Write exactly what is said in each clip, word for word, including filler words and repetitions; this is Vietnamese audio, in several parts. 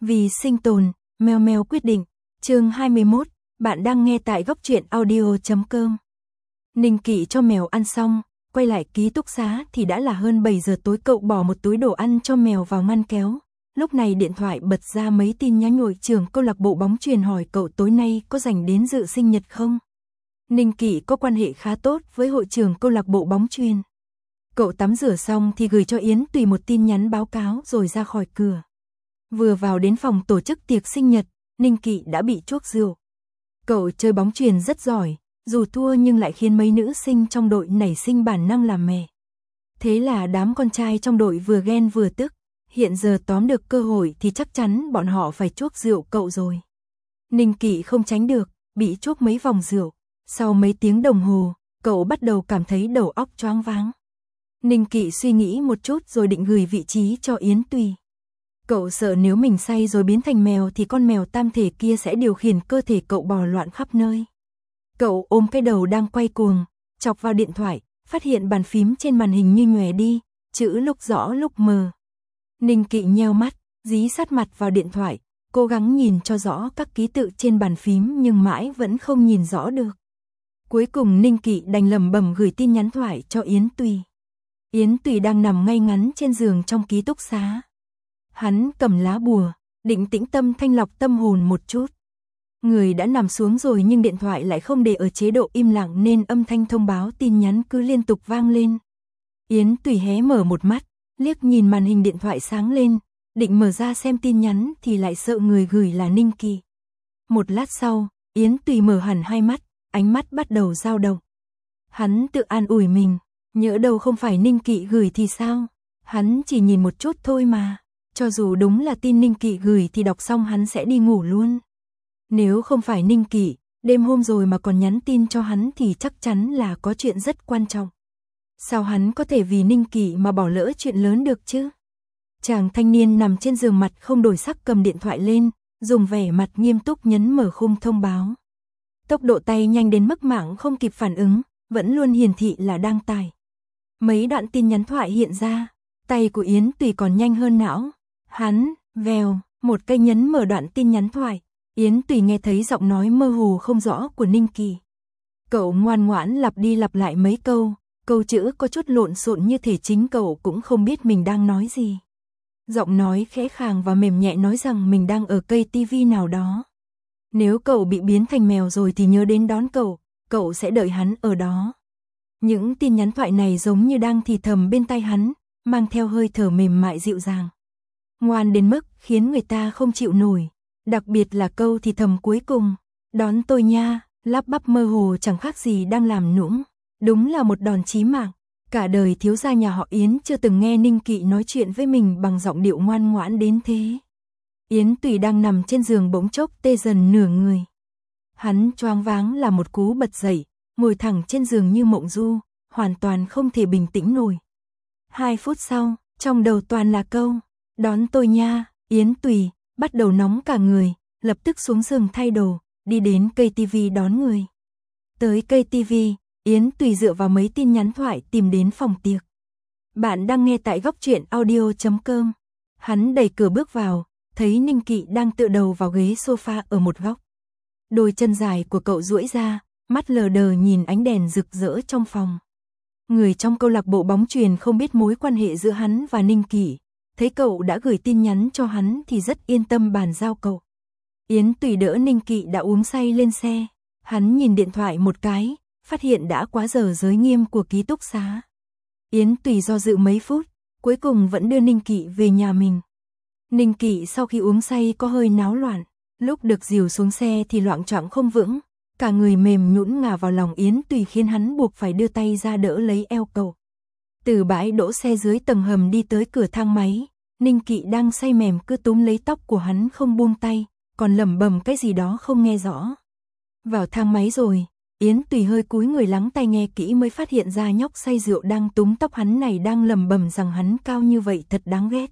Vì sinh tồn, Mèo Mèo quyết định, chương hai mươi mốt, bạn đang nghe tại góc truyện audio chấm com. Ninh Kỵ cho mèo ăn xong, quay lại ký túc xá thì đã là hơn bảy giờ tối. Cậu bỏ một túi đồ ăn cho mèo vào ngăn kéo. Lúc này điện thoại bật ra mấy tin nhắn hội trưởng câu lạc bộ bóng chuyền hỏi cậu tối nay có rảnh đến dự sinh nhật không. Ninh Kỵ có quan hệ khá tốt với hội trưởng câu lạc bộ bóng chuyền. Cậu tắm rửa xong thì gửi cho Yến Tùy một tin nhắn báo cáo rồi ra khỏi cửa. Vừa vào đến phòng tổ chức tiệc sinh nhật, Ninh Kỵ đã bị chuốc rượu. Cậu chơi bóng chuyền rất giỏi, dù thua nhưng lại khiến mấy nữ sinh trong đội nảy sinh bản năng làm mè. Thế là đám con trai trong đội vừa ghen vừa tức, hiện giờ tóm được cơ hội thì chắc chắn bọn họ phải chuốc rượu cậu rồi. Ninh Kỵ không tránh được, bị chuốc mấy vòng rượu. Sau mấy tiếng đồng hồ, cậu bắt đầu cảm thấy đầu óc choáng váng. Ninh Kỵ suy nghĩ một chút rồi định gửi vị trí cho Yến Tùy. Cậu sợ nếu mình say rồi biến thành mèo thì con mèo tam thể kia sẽ điều khiển cơ thể cậu bò loạn khắp nơi. Cậu ôm cái đầu đang quay cuồng, chọc vào điện thoại, phát hiện bàn phím trên màn hình như nhòe đi, chữ lúc rõ lúc mờ. Ninh Kỵ nheo mắt, dí sát mặt vào điện thoại, cố gắng nhìn cho rõ các ký tự trên bàn phím nhưng mãi vẫn không nhìn rõ được. Cuối cùng Ninh Kỵ đành lẩm bẩm gửi tin nhắn thoại cho Yến Tùy. Yến Tùy đang nằm ngay ngắn trên giường trong ký túc xá. Hắn cầm lá bùa, định tĩnh tâm thanh lọc tâm hồn một chút. Người đã nằm xuống rồi nhưng điện thoại lại không để ở chế độ im lặng nên âm thanh thông báo tin nhắn cứ liên tục vang lên. Yến Tùy hé mở một mắt, liếc nhìn màn hình điện thoại sáng lên, định mở ra xem tin nhắn thì lại sợ người gửi là Ninh Kỵ. Một lát sau, Yến Tùy mở hẳn hai mắt, ánh mắt bắt đầu dao động. Hắn tự an ủi mình, nhỡ đâu không phải Ninh Kỵ gửi thì sao? Hắn chỉ nhìn một chút thôi mà. Cho dù đúng là tin Ninh Kỵ gửi thì đọc xong hắn sẽ đi ngủ luôn. Nếu không phải Ninh Kỵ, đêm hôm rồi mà còn nhắn tin cho hắn thì chắc chắn là có chuyện rất quan trọng. Sao hắn có thể vì Ninh Kỵ mà bỏ lỡ chuyện lớn được chứ? Chàng thanh niên nằm trên giường mặt không đổi sắc cầm điện thoại lên, dùng vẻ mặt nghiêm túc nhấn mở khung thông báo. Tốc độ tay nhanh đến mức mạng không kịp phản ứng, vẫn luôn hiển thị là đang tải. Mấy đoạn tin nhắn thoại hiện ra, tay của Yến Tùy còn nhanh hơn não. Hắn, vèo, một cây nhấn mở đoạn tin nhắn thoại, Yến Tùy nghe thấy giọng nói mơ hồ không rõ của Ninh Kỵ. Cậu ngoan ngoãn lặp đi lặp lại mấy câu, câu chữ có chút lộn xộn như thể chính cậu cũng không biết mình đang nói gì. Giọng nói khẽ khàng và mềm nhẹ nói rằng mình đang ở cây tivi nào đó. Nếu cậu bị biến thành mèo rồi thì nhớ đến đón cậu, cậu sẽ đợi hắn ở đó. Những tin nhắn thoại này giống như đang thì thầm bên tai hắn, mang theo hơi thở mềm mại dịu dàng. Ngoan đến mức khiến người ta không chịu nổi, đặc biệt là câu thì thầm cuối cùng, đón tôi nha, lắp bắp mơ hồ chẳng khác gì đang làm nũng, đúng là một đòn chí mạng. Cả đời thiếu gia nhà họ Yến chưa từng nghe Ninh Kỵ nói chuyện với mình bằng giọng điệu ngoan ngoãn đến thế. Yến Tùy đang nằm trên giường bỗng chốc tê dần nửa người. Hắn choáng váng là một cú bật dậy, ngồi thẳng trên giường như mộng du, hoàn toàn không thể bình tĩnh nổi. Hai phút sau, trong đầu toàn là câu, đón tôi nha, Yến Tùy, bắt đầu nóng cả người, lập tức xuống giường thay đồ, đi đến cây tivi đón người. Tới cây tivi, Yến Tùy dựa vào mấy tin nhắn thoại tìm đến phòng tiệc. Bạn đang nghe tại góc truyện audio chấm com. Hắn đẩy cửa bước vào, thấy Ninh Kỵ đang tựa đầu vào ghế sofa ở một góc. Đôi chân dài của cậu duỗi ra, mắt lờ đờ nhìn ánh đèn rực rỡ trong phòng. Người trong câu lạc bộ bóng chuyền không biết mối quan hệ giữa hắn và Ninh Kỵ, thấy cậu đã gửi tin nhắn cho hắn thì rất yên tâm bàn giao cậu. Yến Tùy đỡ Ninh Kỵ đã uống say lên xe, hắn nhìn điện thoại một cái, phát hiện đã quá giờ giới nghiêm của ký túc xá. Yến Tùy do dự mấy phút, cuối cùng vẫn đưa Ninh Kỵ về nhà mình. Ninh Kỵ sau khi uống say có hơi náo loạn, lúc được dìu xuống xe thì loạng choạng không vững, cả người mềm nhũn ngả vào lòng Yến Tùy khiến hắn buộc phải đưa tay ra đỡ lấy eo cậu. Từ bãi đỗ xe dưới tầng hầm đi tới cửa thang máy, Ninh Kỵ đang say mềm cứ túm lấy tóc của hắn không buông tay, còn lẩm bẩm cái gì đó không nghe rõ. Vào thang máy rồi, Yến Tùy hơi cúi người lắng tai nghe kỹ mới phát hiện ra nhóc say rượu đang túm tóc hắn này đang lẩm bẩm rằng hắn cao như vậy thật đáng ghét.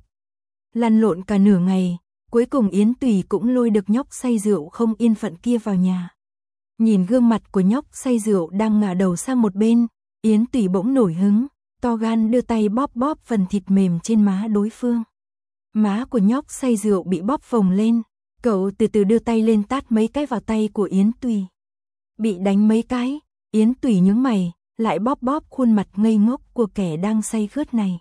Lăn lộn cả nửa ngày, cuối cùng Yến Tùy cũng lôi được nhóc say rượu không yên phận kia vào nhà. Nhìn gương mặt của nhóc say rượu đang ngả đầu sang một bên, Yến Tùy bỗng nổi hứng, to gan đưa tay bóp bóp phần thịt mềm trên má đối phương. Má của nhóc say rượu bị bóp phồng lên, cậu từ từ đưa tay lên tát mấy cái vào tay của Yến Tùy. Bị đánh mấy cái, Yến Tùy nhướng mày, lại bóp bóp khuôn mặt ngây ngốc của kẻ đang say khướt này.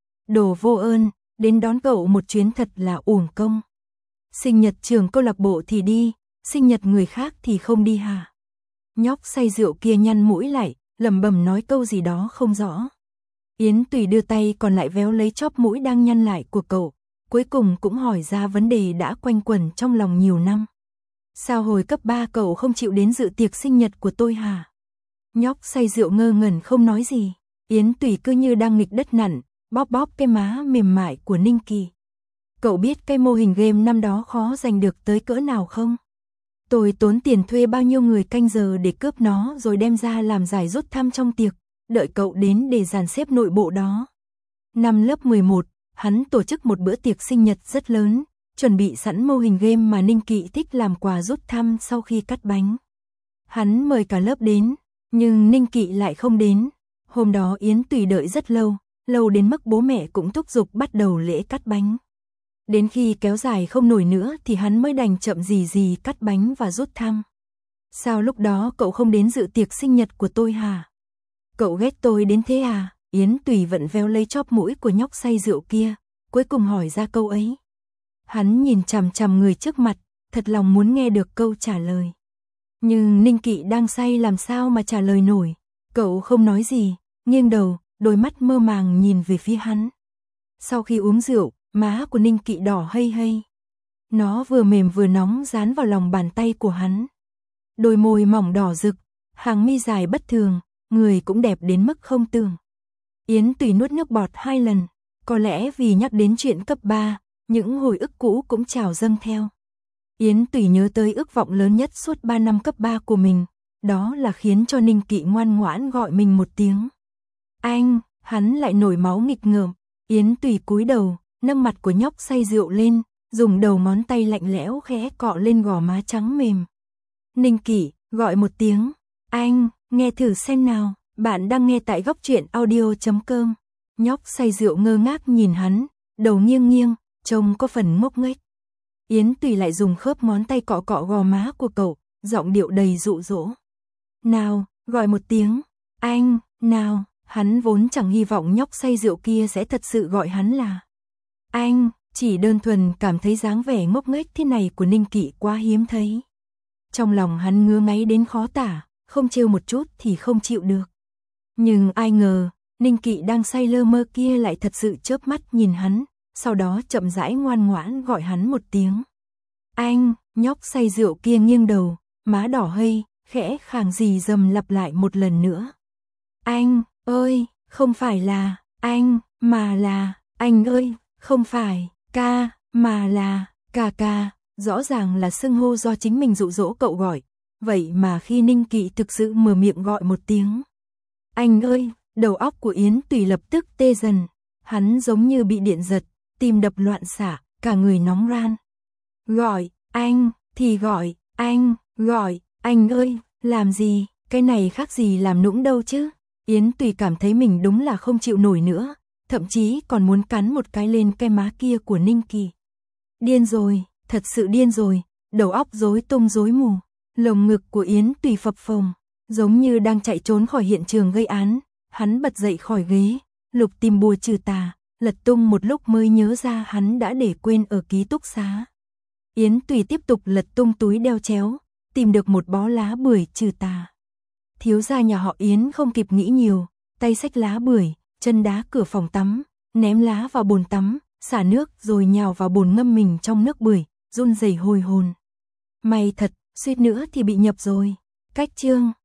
Đồ vô ơn, đến đón cậu một chuyến thật là uổng công. Sinh nhật trường câu lạc bộ thì đi, sinh nhật người khác thì không đi hả? Nhóc say rượu kia nhăn mũi lại, lẩm bẩm nói câu gì đó không rõ. Yến Tùy đưa tay còn lại véo lấy chóp mũi đang nhăn lại của cậu, cuối cùng cũng hỏi ra vấn đề đã quanh quẩn trong lòng nhiều năm. Sao hồi cấp ba cậu không chịu đến dự tiệc sinh nhật của tôi hả? Nhóc say rượu ngơ ngẩn không nói gì, Yến Tùy cứ như đang nghịch đất nặn, bóp bóp cái má mềm mại của Ninh Kỳ. Cậu biết cái mô hình game năm đó khó giành được tới cỡ nào không? Tôi tốn tiền thuê bao nhiêu người canh giờ để cướp nó rồi đem ra làm giải rút thăm trong tiệc, đợi cậu đến để dàn xếp nội bộ đó. Năm lớp mười một, hắn tổ chức một bữa tiệc sinh nhật rất lớn, chuẩn bị sẵn mô hình game mà Ninh Kỵ thích làm quà rút thăm sau khi cắt bánh. Hắn mời cả lớp đến, nhưng Ninh Kỵ lại không đến. Hôm đó Yến Tùy đợi rất lâu, lâu đến mức bố mẹ cũng thúc giục bắt đầu lễ cắt bánh. Đến khi kéo dài không nổi nữa thì hắn mới đành chậm gì gì cắt bánh và rút thăm. Sao lúc đó cậu không đến dự tiệc sinh nhật của tôi hả? Cậu ghét tôi đến thế à? Yến Tùy vẫn véo lấy chóp mũi của nhóc say rượu kia, cuối cùng hỏi ra câu ấy. Hắn nhìn chằm chằm người trước mặt, thật lòng muốn nghe được câu trả lời. Nhưng Ninh Kỵ đang say làm sao mà trả lời nổi. Cậu không nói gì, nghiêng đầu, đôi mắt mơ màng nhìn về phía hắn. Sau khi uống rượu, má của Ninh Kỵ đỏ hây hây. Nó vừa mềm vừa nóng dán vào lòng bàn tay của hắn. Đôi môi mỏng đỏ rực, hàng mi dài bất thường, người cũng đẹp đến mức không tưởng. Yến Tùy nuốt nước bọt hai lần, có lẽ vì nhắc đến chuyện cấp ba, những hồi ức cũ cũng trào dâng theo. Yến Tùy nhớ tới ước vọng lớn nhất suốt ba năm cấp ba của mình, đó là khiến cho Ninh Kỵ ngoan ngoãn gọi mình một tiếng. Anh, hắn lại nổi máu nghịch ngợm. Yến Tùy cúi đầu, nâng mặt của nhóc say rượu lên, dùng đầu ngón tay lạnh lẽo khẽ cọ lên gò má trắng mềm. Ninh Kỵ, gọi một tiếng. Anh, nghe thử xem nào. Bạn đang nghe tại góc truyện audio chấm com. Nhóc say rượu ngơ ngác nhìn hắn, đầu nghiêng nghiêng, trông có phần ngốc nghếch. Yến Tùy lại dùng khớp ngón tay cọ cọ gò má của cậu, giọng điệu đầy dụ dỗ. Nào, gọi một tiếng. Anh, nào. Hắn vốn chẳng hy vọng nhóc say rượu kia sẽ thật sự gọi hắn là anh, chỉ đơn thuần cảm thấy dáng vẻ ngốc nghếch thế này của Ninh Kỵ quá hiếm thấy. Trong lòng hắn ngứa ngáy đến khó tả, không trêu một chút thì không chịu được. Nhưng ai ngờ, Ninh Kỵ đang say lơ mơ kia lại thật sự chớp mắt nhìn hắn, sau đó chậm rãi ngoan ngoãn gọi hắn một tiếng. Anh, nhóc say rượu kia nghiêng đầu, má đỏ hây, khẽ khàng rì rầm lặp lại một lần nữa. Anh ơi, không phải là anh, mà là anh ơi, không phải ca, mà là ca ca. Rõ ràng là xưng hô do chính mình dụ dỗ cậu gọi. Vậy mà khi Ninh Kỵ thực sự mở miệng gọi một tiếng anh ơi, đầu óc của Yến Tùy lập tức tê dần. Hắn giống như bị điện giật, tim đập loạn xạ, cả người nóng ran. Gọi, anh, thì gọi, anh, gọi, anh ơi, làm gì, cái này khác gì làm nũng đâu chứ. Yến Tùy cảm thấy mình đúng là không chịu nổi nữa, thậm chí còn muốn cắn một cái lên cái má kia của Ninh Kỳ. Điên rồi, thật sự điên rồi, đầu óc rối tung rối mù, lồng ngực của Yến Tùy phập phồng, giống như đang chạy trốn khỏi hiện trường gây án. Hắn bật dậy khỏi ghế, lục tìm bùa trừ tà, lật tung một lúc mới nhớ ra hắn đã để quên ở ký túc xá. Yến Tùy tiếp tục lật tung túi đeo chéo, tìm được một bó lá bưởi trừ tà. Thiếu gia nhà họ Yến không kịp nghĩ nhiều, tay xách lá bưởi, chân đá cửa phòng tắm, ném lá vào bồn tắm, xả nước rồi nhào vào bồn ngâm mình trong nước bưởi, run rẩy hồi hồn. May thật, suýt nữa thì bị nhập rồi. Cách chương